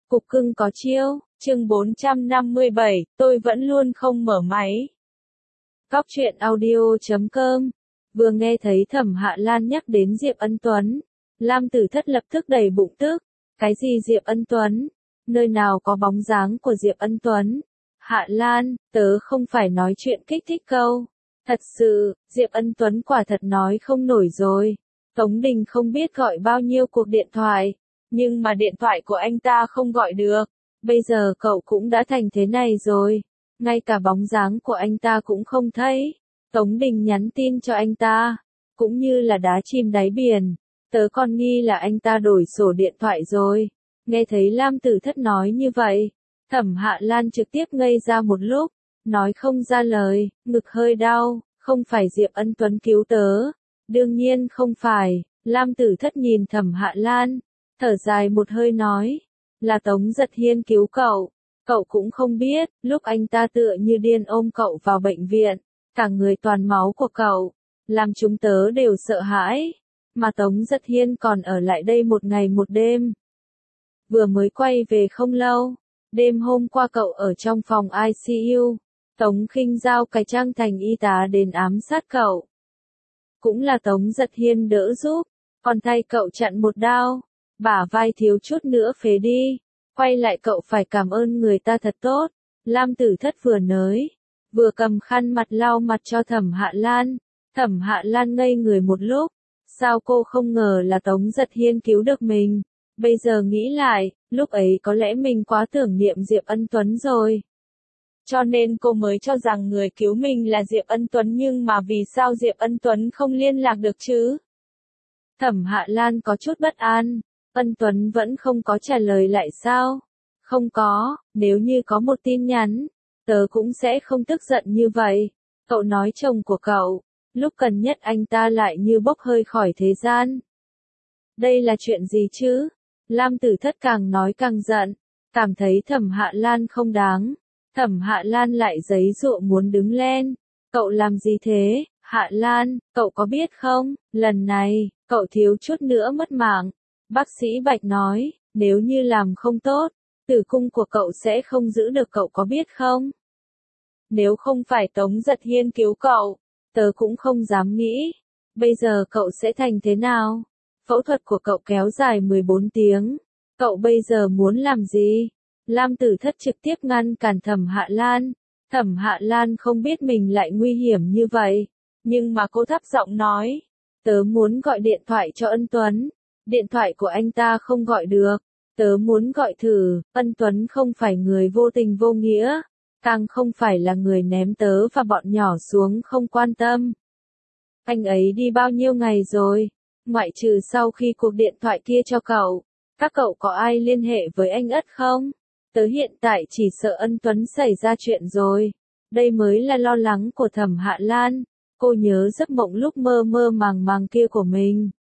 Cục cưng có chiêu, chương 457, tôi vẫn luôn không mở máy. Cóc truyện audio.com. Vừa nghe thấy Thẩm Hạ Lan nhắc đến Diệp Ân Tuấn, Lam Tử Thất lập tức đầy bụng tức. Cái gì Diệp Ân Tuấn? Nơi nào có bóng dáng của Diệp Ân Tuấn? Hạ Lan, tớ không phải nói chuyện kích thích câu. Thật sự, Diệp Ân Tuấn quả thật nói không nổi rồi. Tống Đình không biết gọi bao nhiêu cuộc điện thoại, nhưng mà điện thoại của anh ta không gọi được. Bây giờ cậu cũng đã thành thế này rồi, ngay cả bóng dáng của anh ta cũng không thấy. Tống Đình nhắn tin cho anh ta, cũng như là đá chìm đáy biển. Tớ còn nghi là anh ta đổi sổ điện thoại rồi. Nghe thấy Lam Tử Thất nói như vậy, Thẩm Hạ Lan trực tiếp ngây ra một lúc, nói không ra lời, ngực hơi đau. Không phải Diệp Ân Tuấn cứu tớ. Đương nhiên không phải. Lam Tử Thất nhìn Thẩm Hạ Lan, thở dài một hơi nói, là Tống Giật Hiên cứu cậu. Cậu cũng không biết, lúc anh ta tựa như điên ôm cậu vào bệnh viện, cả người toàn máu của cậu, làm chúng tớ đều sợ hãi. Mà Tống Giật Hiên còn ở lại đây một ngày một đêm. Vừa mới quay về không lâu, đêm hôm qua cậu ở trong phòng ICU, Tống Khinh giao cải trang thành y tá đến ám sát cậu. Cũng là Tống Giật Hiên đỡ giúp, còn thay cậu chặn một đao, bả vai thiếu chút nữa phế đi. Quay lại cậu phải cảm ơn người ta thật tốt. Lam Tử Thất vừa nói, vừa cầm khăn mặt lau mặt cho Thẩm Hạ Lan. Thẩm Hạ Lan ngây người một lúc, sao cô không ngờ là Tống Giật Hiên cứu được mình. Bây giờ nghĩ lại, lúc ấy có lẽ mình quá tưởng niệm Diệp Ân Tuấn rồi. Cho nên cô mới cho rằng người cứu mình là Diệp Ân Tuấn, nhưng mà vì sao Diệp Ân Tuấn không liên lạc được chứ? Thẩm Hạ Lan có chút bất an, Ân Tuấn vẫn không có trả lời lại sao? Không có, nếu như có một tin nhắn, tớ cũng sẽ không tức giận như vậy. Cậu nói chồng của cậu, lúc cần nhất anh ta lại như bốc hơi khỏi thế gian. Đây là chuyện gì chứ? Lam Tử Thất càng nói càng giận, cảm thấy Thẩm Hạ Lan không đáng. Thẩm Hạ Lan lại giấy dụa muốn đứng lên. Cậu làm gì thế, Hạ Lan, cậu có biết không, lần này, cậu thiếu chút nữa mất mạng. Bác sĩ Bạch nói, nếu như làm không tốt, tử cung của cậu sẽ không giữ được, cậu có biết không? Nếu không phải Tống Giật Hiên cứu cậu, tớ cũng không dám nghĩ. Bây giờ cậu sẽ thành thế nào? Phẫu thuật của cậu kéo dài 14 tiếng. Cậu bây giờ muốn làm gì? Lam Tử Thất trực tiếp ngăn cản Thẩm Hạ Lan. Thẩm Hạ Lan không biết mình lại nguy hiểm như vậy, nhưng mà cô thấp giọng nói, tớ muốn gọi điện thoại cho Ân Tuấn. Điện thoại của anh ta không gọi được. Tớ muốn gọi thử. Ân Tuấn không phải người vô tình vô nghĩa, càng không phải là người ném tớ và bọn nhỏ xuống không quan tâm. Anh ấy đi bao nhiêu ngày rồi? Ngoại trừ sau khi cuộc điện thoại kia cho cậu, các cậu có ai liên hệ với anh Ất không? Tớ hiện tại chỉ sợ Ân Tuấn xảy ra chuyện rồi. Đây mới là lo lắng của Thẩm Hạ Lan. Cô nhớ giấc mộng lúc mơ mơ màng màng kia của mình.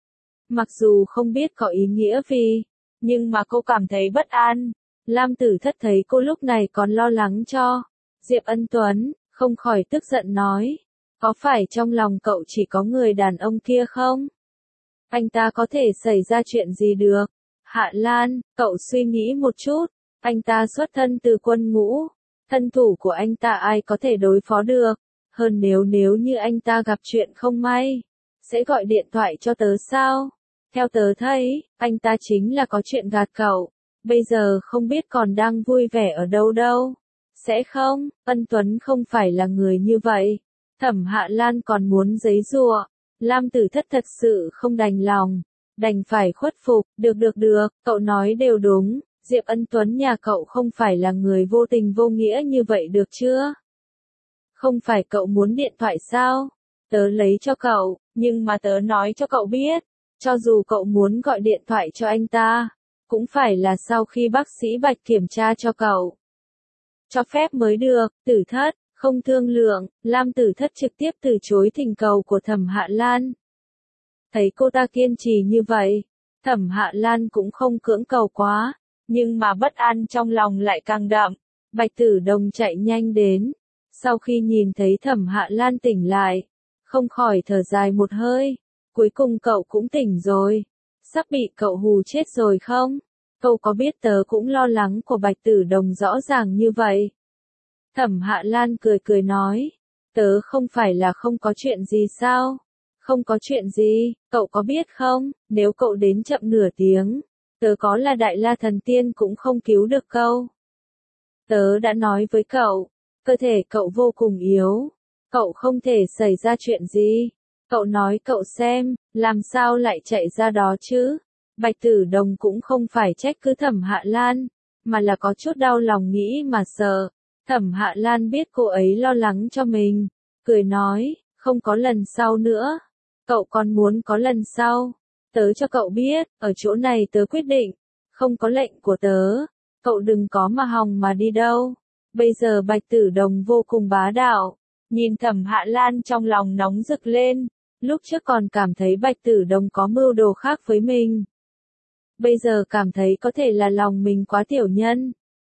Mặc dù không biết có ý nghĩa gì, nhưng mà cô cảm thấy bất an. Lam Tử Thất thấy cô lúc này còn lo lắng cho Diệp Ân Tuấn, không khỏi tức giận nói, có phải trong lòng cậu chỉ có người đàn ông kia không? Anh ta có thể xảy ra chuyện gì được? Hạ Lan, cậu suy nghĩ một chút, anh ta xuất thân từ quân ngũ, thân thủ của anh ta ai có thể đối phó được? Hơn nếu như anh ta gặp chuyện không may, sẽ gọi điện thoại cho tớ sao? Theo tớ thấy, anh ta chính là có chuyện gạt cậu. Bây giờ không biết còn đang vui vẻ ở đâu đâu. Sẽ không, Ân Tuấn không phải là người như vậy. Thẩm Hạ Lan còn muốn giấy giụa. Lam Tử Thất thật sự không đành lòng, đành phải khuất phục. Được, cậu nói đều đúng. Diệp Ân Tuấn nhà cậu không phải là người vô tình vô nghĩa như vậy được chưa? Không phải cậu muốn điện thoại sao? Tớ lấy cho cậu, nhưng mà tớ nói cho cậu biết, cho dù cậu muốn gọi điện thoại cho anh ta, cũng phải là sau khi bác sĩ Bạch kiểm tra cho cậu. Cho phép mới được. Tử Thất, không thương lượng. Lam Tử Thất trực tiếp từ chối thỉnh cầu của Thẩm Hạ Lan. Thấy cô ta kiên trì như vậy, Thẩm Hạ Lan cũng không cưỡng cầu quá, nhưng mà bất an trong lòng lại càng đậm. Bạch Tử Đồng chạy nhanh đến, sau khi nhìn thấy Thẩm Hạ Lan tỉnh lại, không khỏi thở dài một hơi. Cuối cùng cậu cũng tỉnh rồi. Sắp bị cậu hù chết rồi không? Cậu có biết tớ cũng lo lắng của Bạch Tử Đồng rõ ràng như vậy. Thẩm Hạ Lan cười cười nói, tớ không phải là không có chuyện gì sao? Không có chuyện gì, cậu có biết không, nếu cậu đến chậm nửa tiếng, tớ có là Đại La Thần Tiên cũng không cứu được cậu. Tớ đã nói với cậu, cơ thể cậu vô cùng yếu, cậu không thể xảy ra chuyện gì. Cậu nói cậu xem, làm sao lại chạy ra đó chứ? Bạch Tử Đồng cũng không phải trách cứ Thẩm Hạ Lan, mà là có chút đau lòng nghĩ mà sợ. Thẩm Hạ Lan biết cô ấy lo lắng cho mình, cười nói, không có lần sau nữa. Cậu còn muốn có lần sau? Tớ cho cậu biết, ở chỗ này tớ quyết định, không có lệnh của tớ, cậu đừng có mà hòng mà đi đâu. Bây giờ Bạch Tử Đồng vô cùng bá đạo, nhìn Thẩm Hạ Lan trong lòng nóng rực lên, lúc trước còn cảm thấy Bạch Tử Đồng có mưu đồ khác với mình. Bây giờ cảm thấy có thể là lòng mình quá tiểu nhân.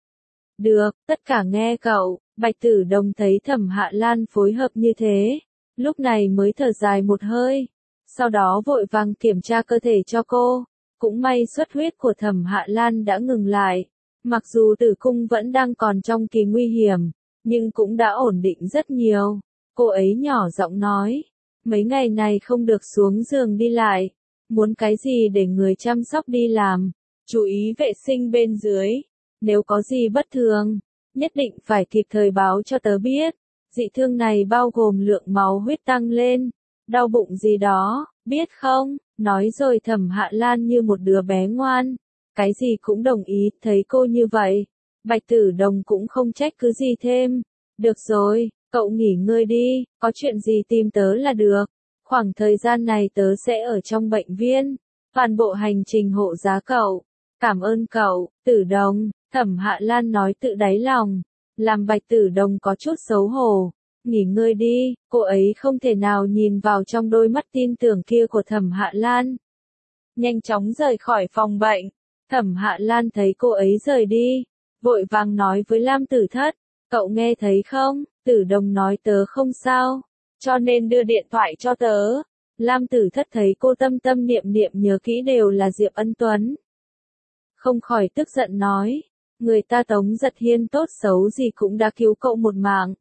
Được, tất cả nghe cậu. Bạch Tử Đồng thấy Thẩm Hạ Lan phối hợp như thế, lúc này mới thở dài một hơi, sau đó vội vàng kiểm tra cơ thể cho cô. Cũng may xuất huyết của Thẩm Hạ Lan đã ngừng lại, mặc dù tử cung vẫn đang còn trong kỳ nguy hiểm, nhưng cũng đã ổn định rất nhiều. Cô ấy nhỏ giọng nói, mấy ngày này không được xuống giường đi lại, muốn cái gì để người chăm sóc đi làm, chú ý vệ sinh bên dưới, nếu có gì bất thường, nhất định phải kịp thời báo cho tớ biết. Dị thương này bao gồm lượng máu huyết tăng lên, đau bụng gì đó, biết không? Nói rồi Thẩm Hạ Lan như một đứa bé ngoan, cái gì cũng đồng ý. Thấy cô như vậy, Bạch Tử Đồng cũng không trách cứ gì thêm. Được rồi, cậu nghỉ ngơi đi, có chuyện gì tìm tớ là được. Khoảng thời gian này tớ sẽ ở trong bệnh viện, toàn bộ hành trình hộ giá cậu. Cảm ơn cậu, Tử Đồng. Thẩm Hạ Lan nói tự đáy lòng, làm Bạch Tử Đồng có chút xấu hổ. Nghỉ ngơi đi, cô ấy không thể nào nhìn vào trong đôi mắt tin tưởng kia của Thẩm Hạ Lan. Nhanh chóng rời khỏi phòng bệnh, Thẩm Hạ Lan thấy cô ấy rời đi, vội vàng nói với Lam Tử Thất, cậu nghe thấy không, Tử Đồng nói tớ không sao, cho nên đưa điện thoại cho tớ. Lam Tử Thất thấy cô tâm tâm niệm niệm nhớ kỹ đều là Diệp Ân Tuấn, không khỏi tức giận nói, người ta Tống Giật Hiên tốt xấu gì cũng đã cứu cậu một mạng.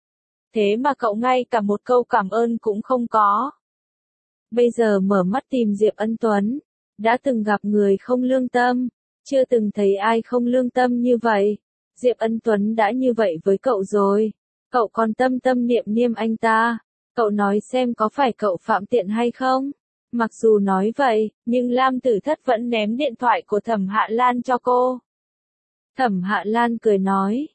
Thế mà cậu ngay cả một câu cảm ơn cũng không có. Bây giờ mở mắt tìm Diệp Ân Tuấn, đã từng gặp người không lương tâm, chưa từng thấy ai không lương tâm như vậy. Diệp Ân Tuấn đã như vậy với cậu rồi, cậu còn tâm tâm niệm niệm anh ta, cậu nói xem có phải cậu phạm tiện hay không? Mặc dù nói vậy, nhưng Lam Tử Thất vẫn ném điện thoại của Thẩm Hạ Lan cho cô. Thẩm Hạ Lan cười nói,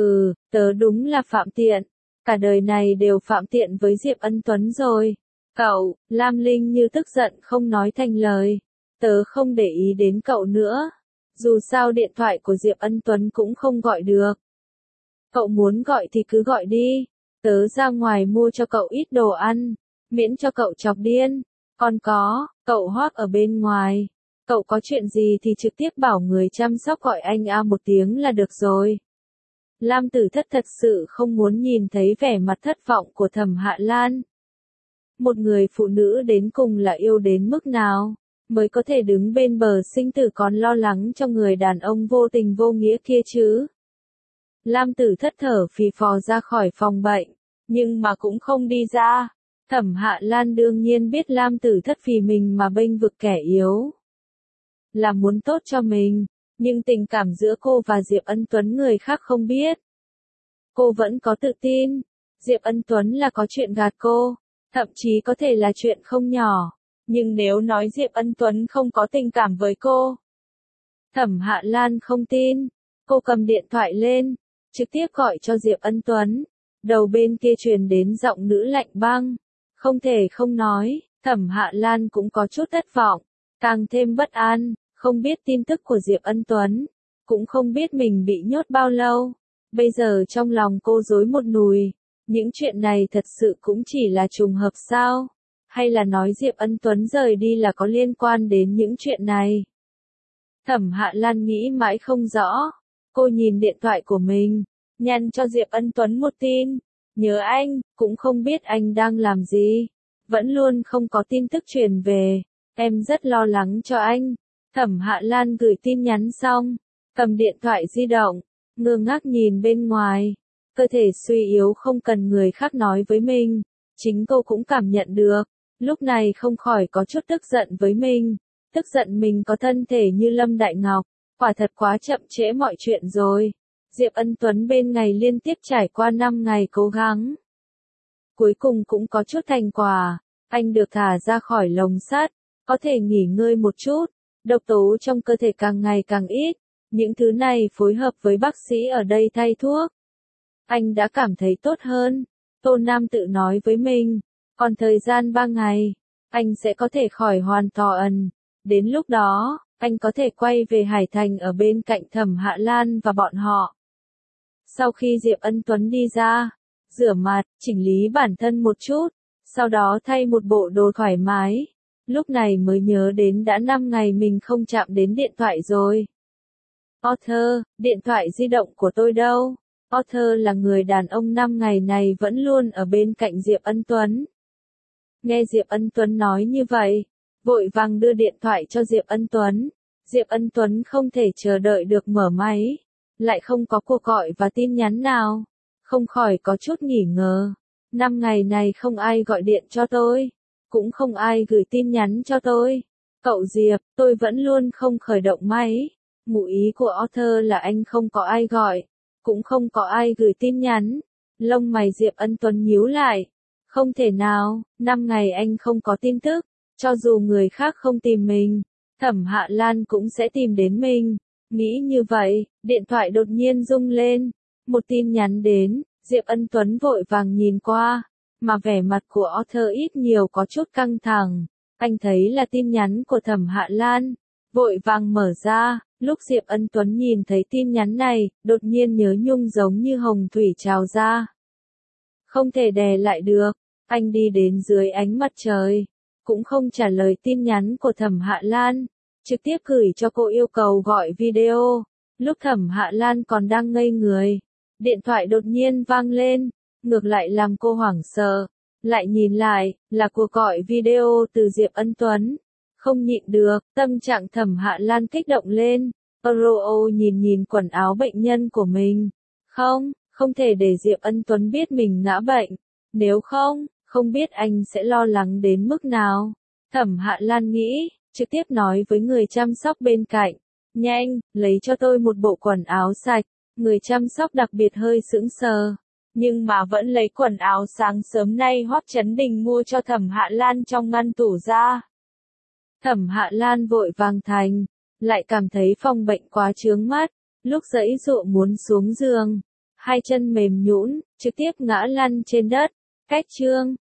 tớ đúng là phạm tiện, cả đời này đều phạm tiện với Diệp Ân Tuấn rồi. Cậu, Lam Linh như tức giận không nói thành lời, tớ không để ý đến cậu nữa, dù sao điện thoại của Diệp Ân Tuấn cũng không gọi được. Cậu muốn gọi thì cứ gọi đi, tớ ra ngoài mua cho cậu ít đồ ăn, miễn cho cậu chọc điên. Còn có, cậu Hoác ở bên ngoài, cậu có chuyện gì thì trực tiếp bảo người chăm sóc gọi anh một tiếng là được rồi. Lam Tử Thất thật sự không muốn nhìn thấy vẻ mặt thất vọng của Thẩm Hạ Lan. Một người phụ nữ đến cùng là yêu đến mức nào, mới có thể đứng bên bờ sinh tử còn lo lắng cho người đàn ông vô tình vô nghĩa kia chứ. Lam Tử Thất thở phì phò ra khỏi phòng bệnh, nhưng mà cũng không đi ra. Thẩm Hạ Lan đương nhiên biết Lam Tử Thất vì mình mà bênh vực kẻ yếu, là muốn tốt cho mình, nhưng tình cảm giữa cô và Diệp Ân Tuấn người khác không biết. Cô vẫn có tự tin, Diệp Ân Tuấn là có chuyện gạt cô, thậm chí có thể là chuyện không nhỏ, nhưng nếu nói Diệp Ân Tuấn không có tình cảm với cô, Thẩm Hạ Lan không tin. Cô cầm điện thoại lên, trực tiếp gọi cho Diệp Ân Tuấn, đầu bên kia truyền đến giọng nữ lạnh băng. Không thể không nói, Thẩm Hạ Lan cũng có chút thất vọng, càng thêm bất an, không biết tin tức của Diệp Ân Tuấn, cũng không biết mình bị nhốt bao lâu. Bây giờ trong lòng cô rối một nùi, những chuyện này thật sự cũng chỉ là trùng hợp sao? Hay là nói Diệp Ân Tuấn rời đi là có liên quan đến những chuyện này? Thẩm Hạ Lan nghĩ mãi không rõ, cô nhìn điện thoại của mình, nhắn cho Diệp Ân Tuấn một tin. Nhớ anh, cũng không biết anh đang làm gì. Vẫn luôn không có tin tức truyền về. Em rất lo lắng cho anh. Thẩm Hạ Lan gửi tin nhắn xong, cầm điện thoại di động, ngơ ngác nhìn bên ngoài. Cơ thể suy yếu không cần người khác nói với mình, chính cô cũng cảm nhận được. Lúc này không khỏi có chút tức giận với mình, tức giận mình có thân thể như Lâm Đại Ngọc, quả thật quá chậm trễ mọi chuyện rồi. Diệp Ân Tuấn bên ngày liên tiếp trải qua 5 ngày cố gắng. Cuối cùng cũng có chút thành quả, anh được thả ra khỏi lồng sắt, có thể nghỉ ngơi một chút, độc tố trong cơ thể càng ngày càng ít, những thứ này phối hợp với bác sĩ ở đây thay thuốc. Anh đã cảm thấy tốt hơn, Tô Nam tự nói với mình, còn thời gian 3 ngày, anh sẽ có thể khỏi hoàn toàn, đến lúc đó, anh có thể quay về Hải Thành ở bên cạnh Thẩm Hạ Lan và bọn họ. Sau khi Diệp Ân Tuấn đi ra, rửa mặt, chỉnh lý bản thân một chút, sau đó thay một bộ đồ thoải mái, lúc này mới nhớ đến đã 5 ngày mình không chạm đến điện thoại rồi. Arthur, điện thoại di động của tôi đâu? Arthur là người đàn ông 5 ngày này vẫn luôn ở bên cạnh Diệp Ân Tuấn. Nghe Diệp Ân Tuấn nói như vậy, vội vàng đưa điện thoại cho Diệp Ân Tuấn. Diệp Ân Tuấn không thể chờ đợi được mở máy, lại không có cuộc gọi và tin nhắn nào, không khỏi có chút nghỉ ngờ. 5 ngày này không ai gọi điện cho tôi, cũng không ai gửi tin nhắn cho tôi. Cậu Diệp, tôi vẫn luôn không khởi động máy. Ngụ ý của Arthur là anh không có ai gọi, cũng không có ai gửi tin nhắn. Lông mày Diệp Ân Tuấn nhíu lại. Không thể nào, 5 ngày anh không có tin tức, cho dù người khác không tìm mình, Thẩm Hạ Lan cũng sẽ tìm đến mình. Nghĩ như vậy, điện thoại đột nhiên rung lên, một tin nhắn đến, Diệp Ân Tuấn vội vàng nhìn qua, mà vẻ mặt của Arthur ít nhiều có chút căng thẳng. Anh thấy là tin nhắn của Thẩm Hạ Lan, vội vàng mở ra. Lúc Diệp Ân Tuấn nhìn thấy tin nhắn này, đột nhiên nhớ nhung giống như hồng thủy trào ra. Không thể đè lại được, anh đi đến dưới ánh mặt trời, cũng không trả lời tin nhắn của Thẩm Hạ Lan, trực tiếp gửi cho cô yêu cầu gọi video. Lúc Thẩm Hạ Lan còn đang ngây người, điện thoại đột nhiên vang lên, ngược lại làm cô hoảng sợ, lại nhìn lại, là cuộc gọi video từ Diệp Ân Tuấn. Không nhịn được, tâm trạng Thẩm Hạ Lan kích động lên. Oro nhìn nhìn quần áo bệnh nhân của mình. Không thể để Diệp Ân Tuấn biết mình ngã bệnh. Nếu không biết anh sẽ lo lắng đến mức nào. Thẩm Hạ Lan nghĩ, trực tiếp nói với người chăm sóc bên cạnh. Nhanh, lấy cho tôi một bộ quần áo sạch. Người chăm sóc đặc biệt hơi sững sờ, nhưng mà vẫn lấy quần áo sáng sớm nay Hoắc Chấn Đình mua cho Thẩm Hạ Lan trong ngăn tủ ra. Thẩm Hạ Lan vội vàng thành, lại cảm thấy phòng bệnh quá chướng mắt, lúc giãy giụa muốn xuống giường, hai chân mềm nhũn, trực tiếp ngã lăn trên đất. Cách chương